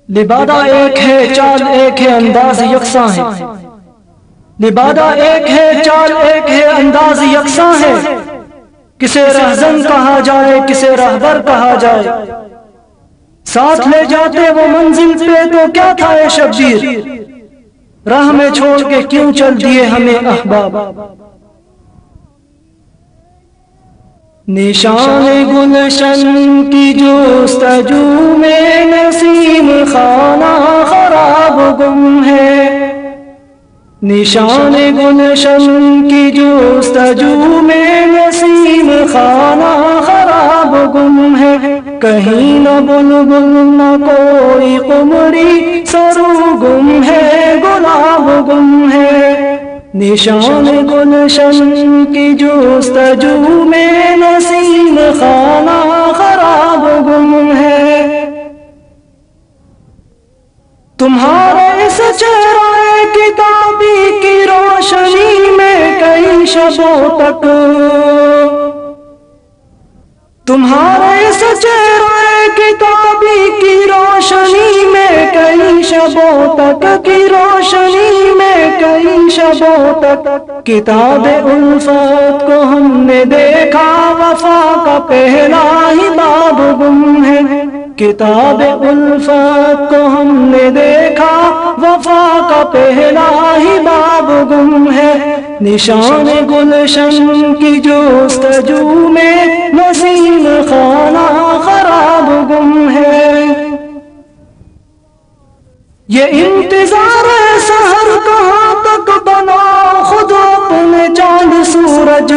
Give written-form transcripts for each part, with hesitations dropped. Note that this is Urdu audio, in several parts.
لبادہ ایک ہے چال ایک ہے انداز یکساں ہے، لبادہ ایک ہے چال ایک ہے انداز یکساں ہے، کسے رہزن کہا جائے کسے رہبر کہا جائے، ساتھ لے جاتے وہ منزل پہ تو کیا تھا اے شبیر، راہ میں چھوڑ کے کیوں چل دیے ہمیں احباب۔ نشان گلشن کی جستجو میں نسیم خانہ خراب گم ہے، نشان گلشن کی جستجو میں نسیم خانہ خراب گم ہے، کہیں نہ بلبل نہ کوئی قمری سرو گم ہے گلاب گم ہے، نشان گلشن کی جستجو میں نسیم خانہ خراب گم ہے۔ تمہارے اس چہرہ کتابی کی روشنی میں کئی شبوں تک، تمہارے اس چہرہ کتابی کی روشنی میں کئی شبوں تک، کی روشنی میں کئی شبوں تک، کتاب الفت کو ہم نے دیکھا وفا کا پہلا ہی باب گم ہے، کتاب الفت کو ہم نے دیکھا وفا کا پہلا ہی باب گم ہے، نشان گلشن کی جستجو میں نسیم خانہ خراب گم ہے، یہ انتظار سحر کہاں تک بنا خود اپنے چاند سورج،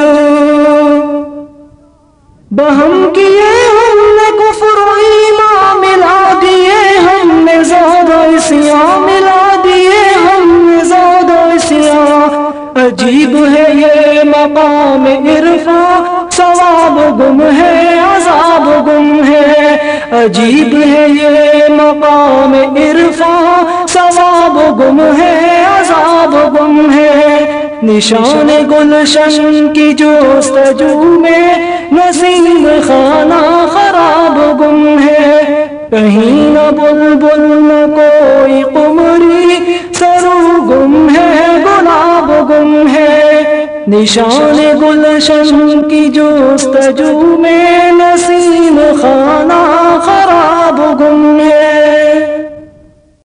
بہم کیے ہم نے کفر و ایمان ملا دیے، ہم نے زہد و عصیاں ملا دیے، ہم نے زہد و عصیاں، عجیب ہے یہ مقام عرفاں ثواب گم ہے عذاب گم ہے، عجیب ہے یہ مقام عرفاں ثواب گم ہے عذاب گم ہے، نشان گلشن کی جستجو میں نسیم خانہ خراب گم ہے، کہیں نہ بلبل نہ کوئی قمری سرو گم ہے گلاب گم ہے، نشان گلشن کی جستجو میں نسیم خانہ خراب گم ہے۔